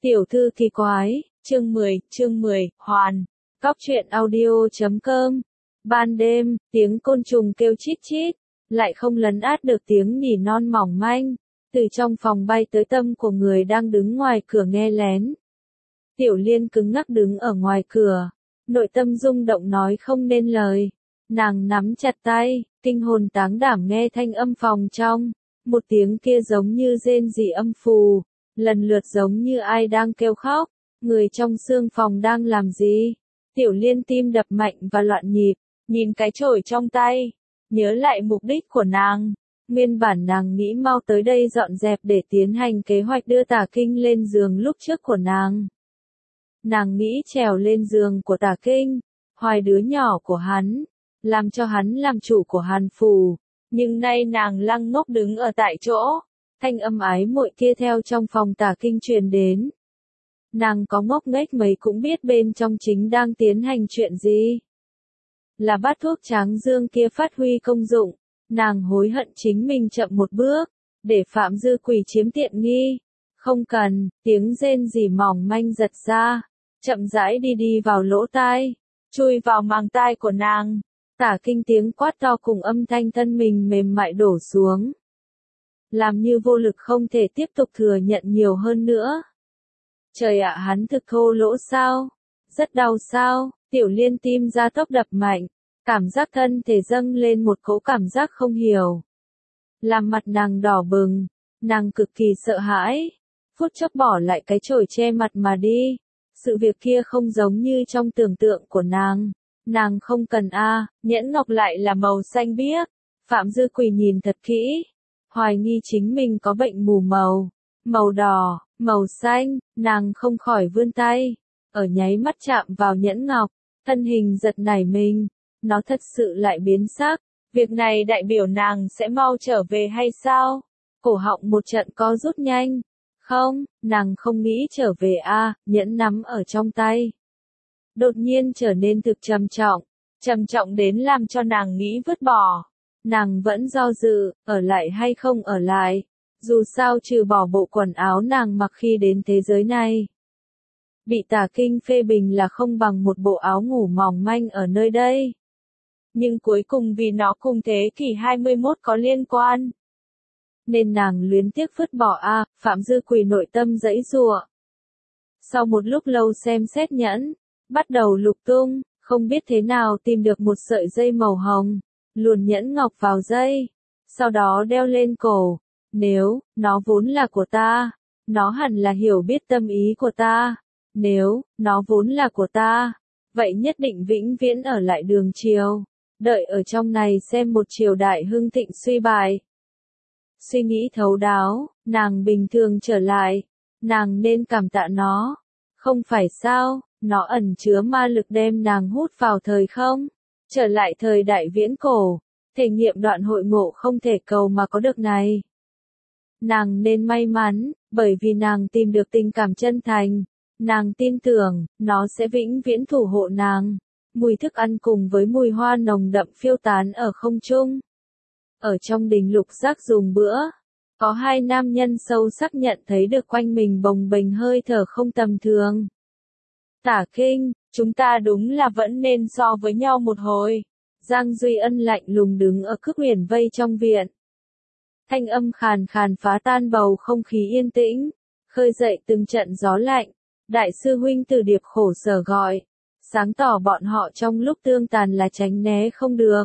Tiểu thư kỳ quái, chương 10, hoàn. Góc truyện audio.com. Ban đêm, tiếng côn trùng kêu chít chít, lại không lấn át được tiếng nỉ non mỏng manh, từ trong phòng bay tới tâm của người đang đứng ngoài cửa nghe lén. Tiểu Liên cứng ngắc đứng ở ngoài cửa, nội tâm rung động nói không nên lời. Nàng nắm chặt tay, kinh hồn táng đảm nghe thanh âm phòng trong, một tiếng kia giống như rên rỉ âm phù, lần lượt giống như ai đang kêu khóc, người trong xương phòng đang làm gì? Tiểu Liên tim đập mạnh và loạn nhịp, nhìn cái chổi trong tay, nhớ lại mục đích của nàng. Nguyên bản nàng nghĩ mau tới đây dọn dẹp để tiến hành kế hoạch đưa Tả Kinh lên giường lúc trước của nàng. Nàng nghĩ trèo lên giường của Tả Kinh, hoài đứa nhỏ của hắn, làm cho hắn làm chủ của Hàn Phủ, nhưng nay nàng lăng ngốc đứng ở tại chỗ, thanh âm ái muội kia theo trong phòng Tả Kinh truyền đến. Nàng có ngốc nghếch mấy cũng biết bên trong chính đang tiến hành chuyện gì. Là bát thuốc tráng dương kia phát huy công dụng, nàng hối hận chính mình chậm một bước, để Phạm Dư Quỳ chiếm tiện nghi. Không cần, tiếng rên rỉ mỏng manh giật ra, chậm rãi đi vào lỗ tai, chui vào màng tai của nàng. Tả Kinh tiếng quát to cùng âm thanh thân mình mềm mại đổ xuống. Làm như vô lực không thể tiếp tục thừa nhận nhiều hơn nữa. Trời ạ, hắn thực thô lỗ sao? Rất đau sao? Tiểu Liên tim ra tốc đập mạnh, cảm giác thân thể dâng lên một cỗ cảm giác không hiểu. Làm mặt nàng đỏ bừng, nàng cực kỳ sợ hãi, phút chốc bỏ lại cái chổi che mặt mà đi. Sự việc kia không giống như trong tưởng tượng của nàng không cần nhẫn ngọc lại là màu xanh biếc. Phạm Dư Quỳ nhìn thật kỹ, hoài nghi chính mình có bệnh mù màu, màu đỏ, màu xanh, nàng không khỏi vươn tay, ở nháy mắt chạm vào nhẫn ngọc, thân hình giật nảy mình, nó thật sự lại biến sắc, việc này đại biểu nàng sẽ mau trở về hay sao? Cổ họng một trận co rút nhanh, không, nàng không nghĩ trở về nhẫn nắm ở trong tay. Đột nhiên trở nên thực trầm trọng đến làm cho nàng nghĩ vứt bỏ. Nàng vẫn do dự, ở lại hay không ở lại, dù sao trừ bỏ bộ quần áo nàng mặc khi đến thế giới này. Bị Tả Kinh phê bình là không bằng một bộ áo ngủ mỏng manh ở nơi đây. Nhưng cuối cùng vì nó cùng thế kỷ 21 có liên quan, nên nàng luyến tiếc vứt bỏ Phạm Dư Quỳ nội tâm giãy giụa. Sau một lúc lâu xem xét nhẫn, bắt đầu lục tung, không biết thế nào tìm được một sợi dây màu hồng, luồn nhẫn ngọc vào dây, sau đó đeo lên cổ. Nếu nó vốn là của ta, nó hẳn là hiểu biết tâm ý của ta. Nếu nó vốn là của ta, vậy nhất định vĩnh viễn ở lại đường triều, đợi ở trong này xem một triều đại hưng thịnh suy bại. Suy nghĩ thấu đáo, nàng bình thường trở lại, nàng nên cảm tạ nó, không phải sao? Nó ẩn chứa ma lực đem nàng hút vào thời không, trở lại thời đại viễn cổ, thể nghiệm đoạn hội ngộ không thể cầu mà có được này. Nàng nên may mắn, bởi vì nàng tìm được tình cảm chân thành, nàng tin tưởng, nó sẽ vĩnh viễn thủ hộ nàng. Mùi thức ăn cùng với mùi hoa nồng đậm phiêu tán ở không trung. Ở trong đình lục giác dùng bữa, có hai nam nhân sâu sắc nhận thấy được quanh mình bồng bềnh hơi thở không tầm thường. Tả Kinh, chúng ta đúng là vẫn nên so với nhau một hồi. Giang Duy Ân lạnh lùng đứng ở cước huyền vây trong viện. Thanh âm khàn khàn phá tan bầu không khí yên tĩnh, khơi dậy từng trận gió lạnh. Đại sư huynh Từ Điệp khổ sở gọi, sáng tỏ bọn họ trong lúc tương tàn là tránh né không được.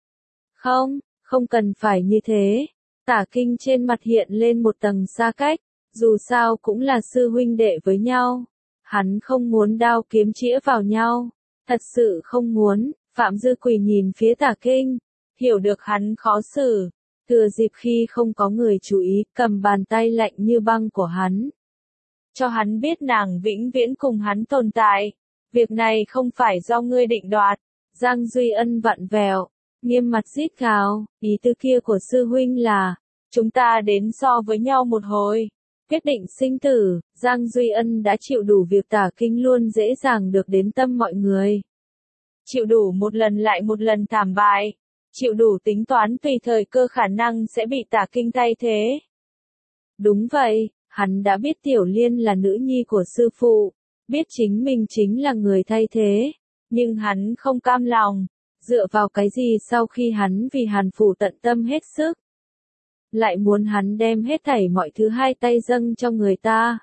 Không cần phải như thế. Tả Kinh trên mặt hiện lên một tầng xa cách, dù sao cũng là sư huynh đệ với nhau. Hắn không muốn đao kiếm chĩa vào nhau, thật sự không muốn. Phạm Dư Quỳ nhìn phía Tả Kinh, hiểu được hắn khó xử, thừa dịp khi không có người chú ý, cầm bàn tay lạnh như băng của hắn. Cho hắn biết nàng vĩnh viễn cùng hắn tồn tại, việc này không phải do ngươi định đoạt. Giang Duy Ân vặn vẹo, nghiêm mặt rít gào, ý tư kia của sư huynh là, chúng ta đến so với nhau một hồi. Quyết định sinh tử, Giang Duy Ân đã chịu đủ việc Tả Kinh luôn dễ dàng được đến tâm mọi người. Chịu đủ một lần lại một lần thảm bại, chịu đủ tính toán tùy thời cơ khả năng sẽ bị Tả Kinh thay thế. Đúng vậy, Hắn đã biết Tiểu Liên là nữ nhi của sư phụ, biết chính mình chính là người thay thế, nhưng hắn không cam lòng, dựa vào cái gì sau khi hắn vì Hàn Phủ tận tâm hết sức, lại muốn hắn đem hết thảy mọi thứ hai tay dâng cho người ta.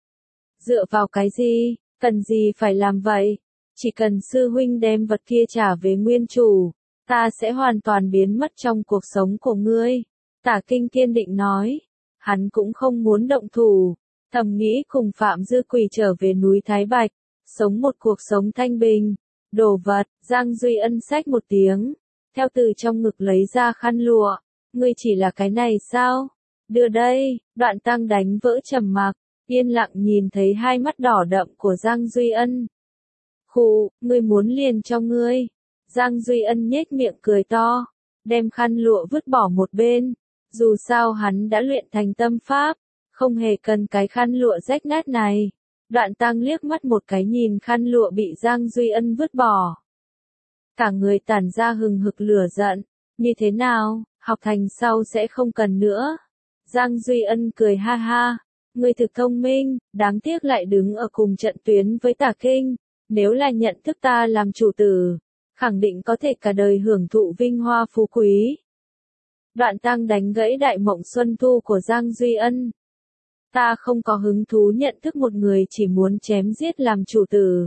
Dựa vào cái gì, cần gì phải làm vậy, chỉ cần sư huynh đem vật kia trả về nguyên chủ, ta sẽ hoàn toàn biến mất trong cuộc sống của ngươi. Tả Kinh kiên định nói, hắn cũng không muốn động thủ, thầm nghĩ cùng Phạm Dư Quỳ trở về núi Thái Bạch, sống một cuộc sống thanh bình. Đồ vật, Giang Duy Ân xách một tiếng, theo từ trong ngực lấy ra khăn lụa, ngươi chỉ là cái này sao? Đưa đây, Đoạn Tăng đánh vỡ trầm mặc, yên lặng nhìn thấy hai mắt đỏ đậm của Giang Duy Ân. Khụ, ngươi muốn liền cho ngươi. Giang Duy Ân nhếch miệng cười to, đem khăn lụa vứt bỏ một bên, dù sao hắn đã luyện thành tâm pháp, không hề cần cái khăn lụa rách nát này. Đoạn Tăng liếc mắt một cái nhìn khăn lụa bị Giang Duy Ân vứt bỏ. Cả người tản ra hừng hực lửa giận, như thế nào, học thành sau sẽ không cần nữa. Giang Duy Ân cười ha ha, ngươi thực thông minh, đáng tiếc lại đứng ở cùng trận tuyến với Tả Kinh, nếu là nhận thức ta làm chủ tử, khẳng định có thể cả đời hưởng thụ vinh hoa phú quý. Đoạn Tăng đánh gãy đại mộng xuân thu của Giang Duy Ân. Ta không có hứng thú nhận thức một người chỉ muốn chém giết làm chủ tử.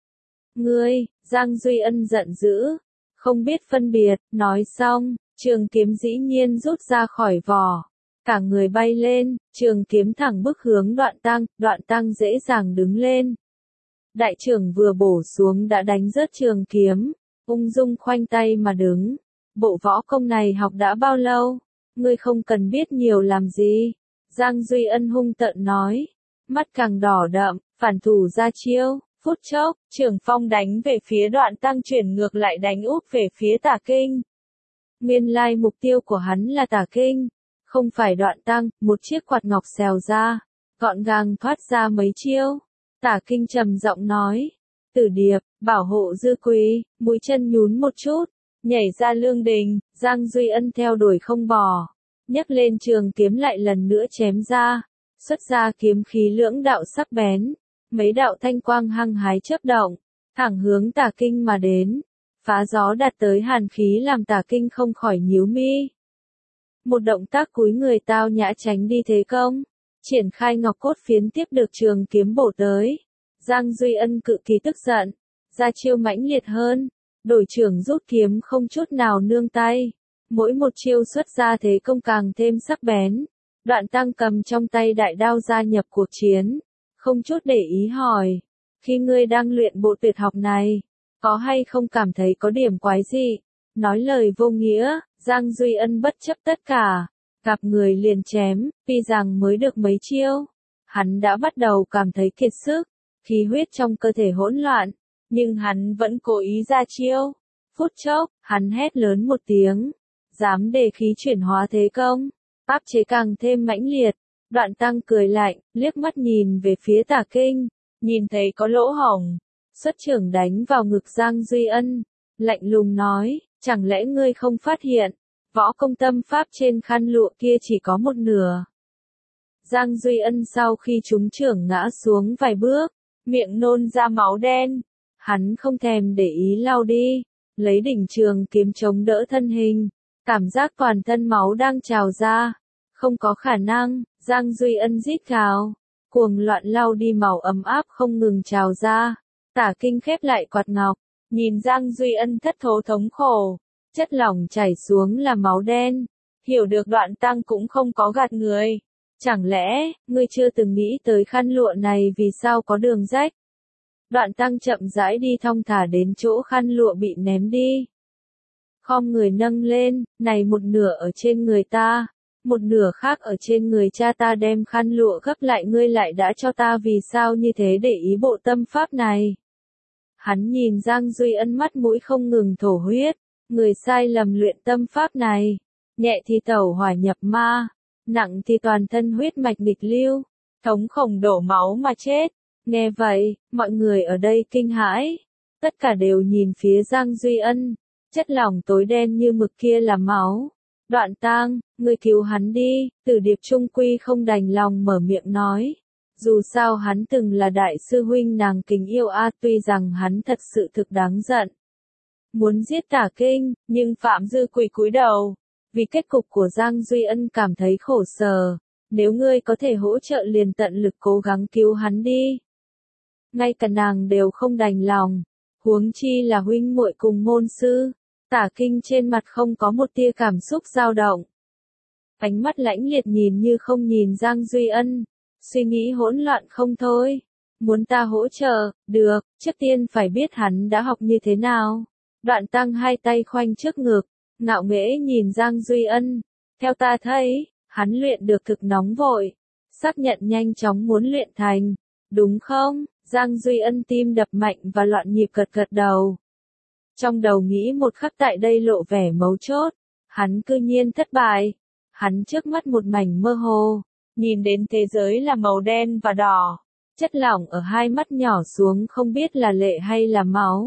Ngươi, Giang Duy Ân giận dữ, không biết phân biệt, nói xong, trường kiếm dĩ nhiên rút ra khỏi vỏ. Cả người bay lên, trường kiếm thẳng bước hướng Đoạn Tăng dễ dàng đứng lên. Đại trưởng vừa bổ xuống đã đánh rớt trường kiếm, ung dung khoanh tay mà đứng. Bộ võ công này học đã bao lâu? Ngươi không cần biết nhiều làm gì. Giang Duy Ân hung tợn nói, mắt càng đỏ đậm, phản thủ ra chiêu, phút chốc, trường phong đánh về phía Đoạn Tăng chuyển ngược lại đánh úp về phía Tả Kinh. Nguyên lai mục tiêu của hắn là Tả Kinh, không phải Đoạn Tăng, một chiếc quạt ngọc xèo ra, gọn gàng thoát ra mấy chiêu. Tả Kinh trầm giọng nói, Tử Điệp, bảo hộ Dư Quý, mũi chân nhún một chút, nhảy ra lương đình. Giang Duy Ân theo đuổi không bỏ, nhấc lên trường kiếm lại lần nữa chém ra, xuất ra kiếm khí lưỡng đạo sắc bén, mấy đạo thanh quang hăng hái chớp động, thẳng hướng Tả Kinh mà đến, phá gió đạt tới hàn khí làm Tả Kinh không khỏi nhíu mi. Một động tác cúi người tao nhã tránh đi thế công, triển khai ngọc cốt phiến tiếp được trường kiếm bổ tới. Giang Duy Ân cực kỳ tức giận, ra chiêu mãnh liệt hơn, đổi trưởng rút kiếm không chút nào nương tay. Mỗi một chiêu xuất ra thế công càng thêm sắc bén. Đoạn Tăng cầm trong tay đại đao gia nhập cuộc chiến, không chút để ý hỏi, khi ngươi đang luyện bộ tuyệt học này, có hay không cảm thấy có điểm quái dị? Nói lời vô nghĩa, Giang Duy Ân bất chấp tất cả, gặp người liền chém, tuy rằng mới được mấy chiêu, hắn đã bắt đầu cảm thấy kiệt sức, khí huyết trong cơ thể hỗn loạn, nhưng hắn vẫn cố ý ra chiêu. Phút chốc, hắn hét lớn một tiếng, dám đề khí chuyển hóa thế công, áp chế càng thêm mãnh liệt. Đoạn Tăng cười lạnh, liếc mắt nhìn về phía Tả Kinh, nhìn thấy có lỗ hổng, xuất trưởng đánh vào ngực Giang Duy Ân, lạnh lùng nói, chẳng lẽ ngươi không phát hiện, võ công tâm pháp trên khăn lụa kia chỉ có một nửa. Giang Duy Ân sau khi trúng trưởng ngã xuống vài bước, miệng nôn ra máu đen, hắn không thèm để ý lau đi, lấy đỉnh trường kiếm chống đỡ thân hình, cảm giác toàn thân máu đang trào ra. Không có khả năng, Giang Duy Ân rít gào, cuồng loạn lau đi màu ấm áp không ngừng trào ra. Tả Kinh khép lại quạt ngọc, nhìn Giang Duy Ân thất thố thống khổ, chất lỏng chảy xuống là máu đen, hiểu được Đoạn Tăng cũng không có gạt người. Chẳng lẽ, ngươi chưa từng nghĩ tới khăn lụa này vì sao có đường rách? Đoạn Tăng chậm rãi đi thong thả đến chỗ khăn lụa bị ném đi. Khom người nâng lên, này một nửa ở trên người ta, một nửa khác ở trên người cha ta, đem khăn lụa gấp lại, ngươi lại đã cho ta vì sao như thế để ý bộ tâm pháp này. Hắn nhìn Giang Duy Ân mắt mũi không ngừng thổ huyết, người sai lầm luyện tâm pháp này, nhẹ thì tẩu hỏa nhập ma, nặng thì toàn thân huyết mạch nghịch lưu, thống khổng đổ máu mà chết. Nghe vậy, mọi người ở đây kinh hãi, tất cả đều nhìn phía Giang Duy Ân, chất lỏng tối đen như mực kia là máu. Đoạn Tang, ngươi cứu hắn đi, Tử Điệp trung quy không đành lòng mở miệng nói. Dù sao hắn từng là đại sư huynh nàng kính yêu tuy rằng hắn thật sự thực đáng giận. Muốn giết Tả Kinh, nhưng Phạm Dư Quỳ cúi đầu. Vì kết cục của Giang Duy Ân cảm thấy khổ sở. Nếu ngươi có thể hỗ trợ liền tận lực cố gắng cứu hắn đi. Ngay cả nàng đều không đành lòng. Huống chi là huynh muội cùng môn sư. Tả Kinh trên mặt không có một tia cảm xúc dao động. Ánh mắt lãnh liệt nhìn như không nhìn Giang Duy Ân. Suy nghĩ hỗn loạn không thôi. Muốn ta hỗ trợ, được, trước tiên phải biết hắn đã học như thế nào. Đoạn Tăng hai tay khoanh trước ngực, ngạo nghễ nhìn Giang Duy Ân. Theo ta thấy, hắn luyện được thực nóng vội. Xác nhận nhanh chóng muốn luyện thành. Đúng không? Giang Duy Ân tim đập mạnh và loạn nhịp gật gật đầu. Trong đầu nghĩ một khắc tại đây lộ vẻ mấu chốt. Hắn cư nhiên thất bại. Hắn trước mắt một mảnh mơ hồ. Nhìn đến thế giới là màu đen và đỏ. Chất lỏng ở hai mắt nhỏ xuống không biết là lệ hay là máu.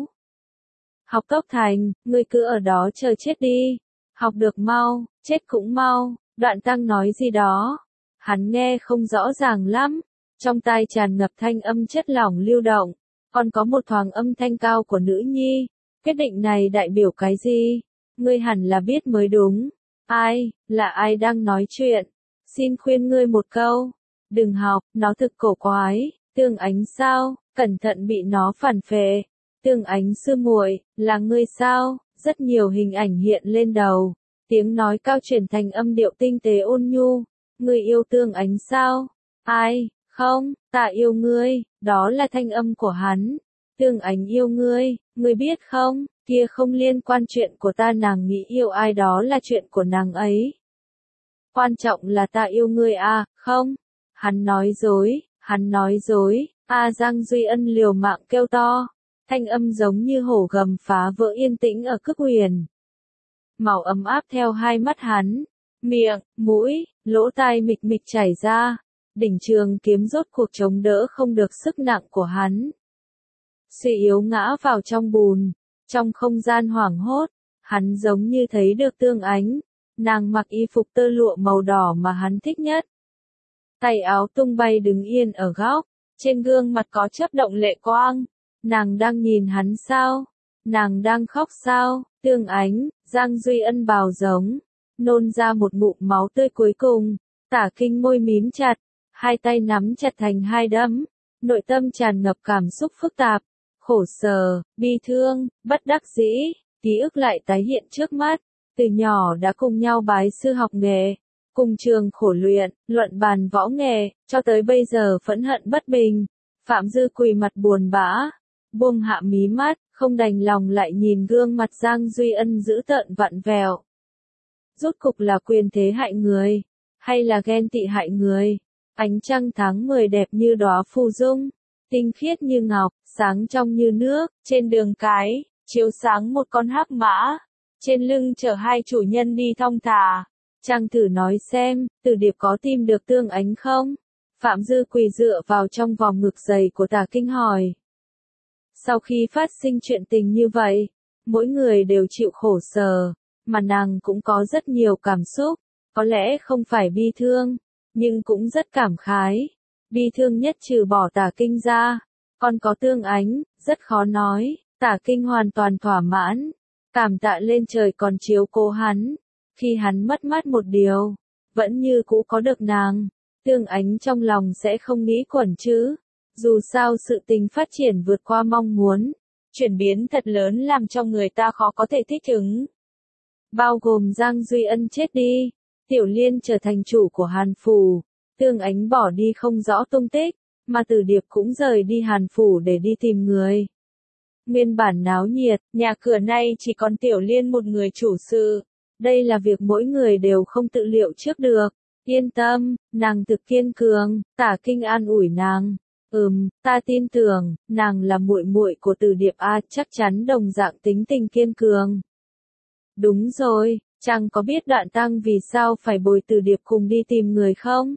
Học tốc thành, ngươi cứ ở đó chờ chết đi. Học được mau, chết cũng mau. Đoạn Tăng nói gì đó. Hắn nghe không rõ ràng lắm. Trong tai tràn ngập thanh âm chất lỏng lưu động. Còn có một thoáng âm thanh cao của nữ nhi. Quyết định này đại biểu cái gì? Ngươi hẳn là biết mới đúng. Ai, là ai đang nói chuyện? Xin khuyên ngươi một câu. Đừng học, nó thực cổ quái. Tương Ánh sao? Cẩn thận bị nó phản phệ. Tương Ánh sư muội, là ngươi sao? Rất nhiều hình ảnh hiện lên đầu. Tiếng nói cao chuyển thành âm điệu tinh tế ôn nhu. Ngươi yêu Tương Ánh sao? Ai? Không, ta yêu ngươi. Đó là thanh âm của hắn. Tương Ánh yêu ngươi, ngươi biết không? Kia không liên quan chuyện của ta, nàng nghĩ yêu ai đó là chuyện của nàng ấy. Quan trọng là ta yêu ngươi không? Hắn nói dối, Giang Duy Ân liều mạng kêu to. Thanh âm giống như hổ gầm phá vỡ yên tĩnh ở Cực Huyền. Màu ấm áp theo hai mắt hắn. Miệng, mũi, lỗ tai mịch mịch chảy ra. Đỉnh trường kiếm rốt cuộc chống đỡ không được sức nặng của hắn. Suy yếu ngã vào trong bùn. Trong không gian hoảng hốt, hắn giống như thấy được Tương Ánh. Nàng mặc y phục tơ lụa màu đỏ mà hắn thích nhất. Tay áo tung bay đứng yên ở góc. Trên gương mặt có chớp động lệ quang. Nàng đang nhìn hắn sao? Nàng đang khóc sao? Tương Ánh, Giang Duy Ân bào giống. Nôn ra một ngụm máu tươi cuối cùng. Tả Kinh môi mím chặt. Hai tay nắm chặt thành hai đấm. Nội tâm tràn ngập cảm xúc phức tạp. Khổ sở, bi thương, bất đắc dĩ. Ký ức lại tái hiện trước mắt. Từ nhỏ đã cùng nhau bái sư học nghề. Cùng trường khổ luyện, luận bàn võ nghệ, cho tới bây giờ phẫn hận bất bình. Phạm Dư Quỳ mặt buồn bã, buông hạ mí mắt, không đành lòng lại nhìn gương mặt Giang Duy Ân dữ tợn vặn vẹo. Rốt cục là quyền thế hại người, hay là ghen tị hại người? Ánh trăng tháng 10 đẹp như đóa phù dung, tinh khiết như ngọc, sáng trong như nước, trên đường cái, chiếu sáng một con hắc mã, trên lưng chở hai chủ nhân đi thong thả. Chàng thử nói xem, Từ Điệp có tìm được Tương Ánh không? Phạm Dư Quỳ dựa vào trong vòng ngực dày của Tả Kinh hỏi. Sau khi phát sinh chuyện tình như vậy, mỗi người đều chịu khổ sở, mà nàng cũng có rất nhiều cảm xúc, có lẽ không phải bi thương, nhưng cũng rất cảm khái. Bi thương nhất trừ bỏ Tả Kinh ra, còn có Tương Ánh, rất khó nói. Tả Kinh hoàn toàn thỏa mãn, cảm tạ lên trời còn chiếu cố hắn. Khi hắn mất mát một điều, vẫn như cũ có được nàng, Tương Ánh trong lòng sẽ không nghĩ quẩn chứ. Dù sao sự tình phát triển vượt qua mong muốn, chuyển biến thật lớn làm cho người ta khó có thể thích ứng. Bao gồm Giang Duy Ân chết đi, Tiểu Liên trở thành chủ của Hàn Phủ, Tương Ánh bỏ đi không rõ tung tích, mà Từ Điệp cũng rời đi Hàn Phủ để đi tìm người. Nguyên bản náo nhiệt, nhà cửa nay chỉ còn Tiểu Liên một người chủ sự. Đây là việc mỗi người đều không tự liệu trước được. Yên tâm, nàng thực kiên cường, Tả Kinh an ủi nàng. Ta tin tưởng, nàng là muội muội của Từ Điệp chắc chắn đồng dạng tính tình kiên cường. Đúng rồi, chàng có biết Đoạn Tăng vì sao phải bồi Từ Điệp cùng đi tìm người không?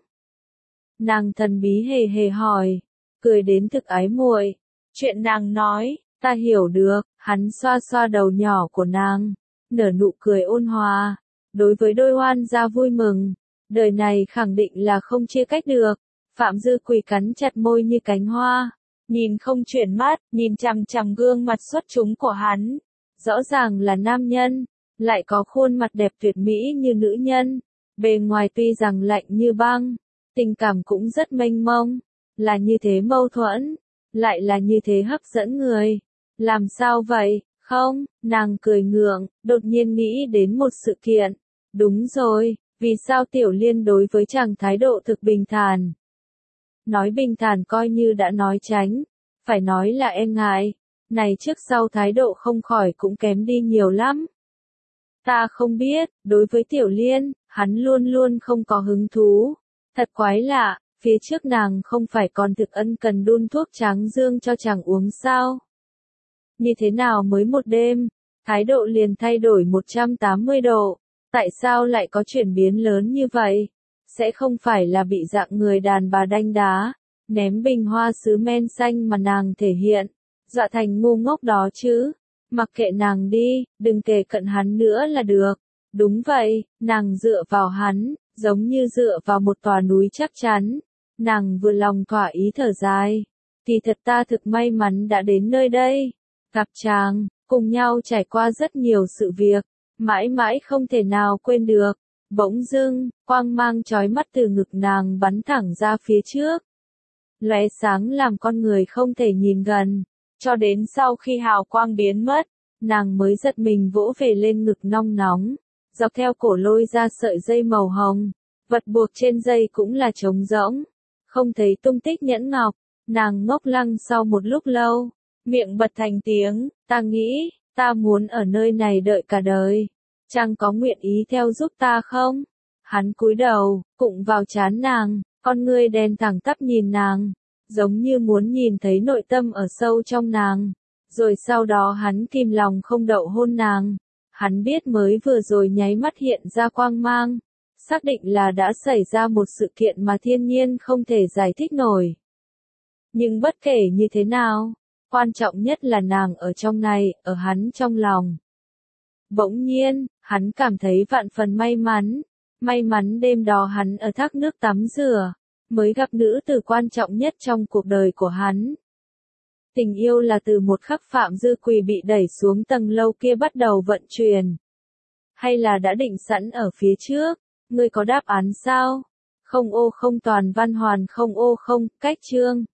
Nàng thần bí hề hề hỏi, cười đến thực ái muội. Chuyện nàng nói, ta hiểu được, hắn xoa xoa đầu nhỏ của nàng. Nở nụ cười ôn hòa. đối với đôi hoan gia vui mừng, đời này khẳng định là không chia cách được. Phạm Dư Quỳ cắn chặt môi như cánh hoa, nhìn không chuyển mắt, nhìn chằm chằm gương mặt xuất chúng của hắn. Rõ ràng là nam nhân, lại có khuôn mặt đẹp tuyệt mỹ như nữ nhân, bề ngoài tuy rằng lạnh như băng, tình cảm cũng rất mênh mông, là như thế mâu thuẫn, lại là như thế hấp dẫn người. Làm sao vậy? Không, nàng cười ngượng, đột nhiên nghĩ đến một sự kiện. Đúng rồi, vì sao Tiểu Liên đối với chàng thái độ thực bình thản? Nói bình thản coi như đã nói tránh, phải nói là e ngại, này trước sau thái độ không khỏi cũng kém đi nhiều lắm. Ta không biết, đối với Tiểu Liên, hắn luôn luôn không có hứng thú. Thật quái lạ, phía trước nàng không phải còn thực ân cần đun thuốc tráng dương cho chàng uống sao? Như thế nào mới một đêm, thái độ liền thay đổi 180 độ, tại sao lại có chuyển biến lớn như vậy? Sẽ không phải là bị dạng người đàn bà đanh đá, ném bình hoa sứ men xanh mà nàng thể hiện, dọa thành ngu ngốc đó chứ? Mặc kệ nàng đi, đừng kề cận hắn nữa là được. Đúng vậy, nàng dựa vào hắn, giống như dựa vào một tòa núi chắc chắn. Nàng vừa lòng thỏa ý thở dài. Thì thật ta thực may mắn đã đến nơi đây. Gặp chàng, cùng nhau trải qua rất nhiều sự việc, mãi mãi không thể nào quên được. Bỗng dưng, quang mang chói mắt từ ngực nàng bắn thẳng ra phía trước. Lóe sáng làm con người không thể nhìn gần. Cho đến sau khi hào quang biến mất, nàng mới giật mình vỗ về lên ngực nong nóng, dọc theo cổ lôi ra sợi dây màu hồng, vật buộc trên dây cũng là trống rỗng, không thấy tung tích nhẫn ngọc, nàng ngốc lăng sau một lúc lâu, miệng bật thành tiếng, ta nghĩ, ta muốn ở nơi này đợi cả đời, chàng có nguyện ý theo giúp ta không? Hắn cúi đầu, cụng vào trán nàng, con ngươi đen thẳng tắp nhìn nàng, giống như muốn nhìn thấy nội tâm ở sâu trong nàng. Rồi sau đó hắn kìm lòng không đậu hôn nàng. Hắn biết mới vừa rồi nháy mắt hiện ra quang mang. Xác định là đã xảy ra một sự kiện mà thiên nhiên không thể giải thích nổi. Nhưng bất kể như thế nào, quan trọng nhất là nàng ở trong này, ở hắn trong lòng. Bỗng nhiên, hắn cảm thấy vạn phần may mắn. May mắn đêm đó hắn ở thác nước tắm rửa, mới gặp nữ tử quan trọng nhất trong cuộc đời của hắn. Tình yêu là từ một khắc Phạm Dư Quỳ bị đẩy xuống tầng lâu kia bắt đầu vận chuyển. Hay là đã định sẵn ở phía trước, ngươi có đáp án sao? Không ô không toàn văn hoàn không ô không, cách chương.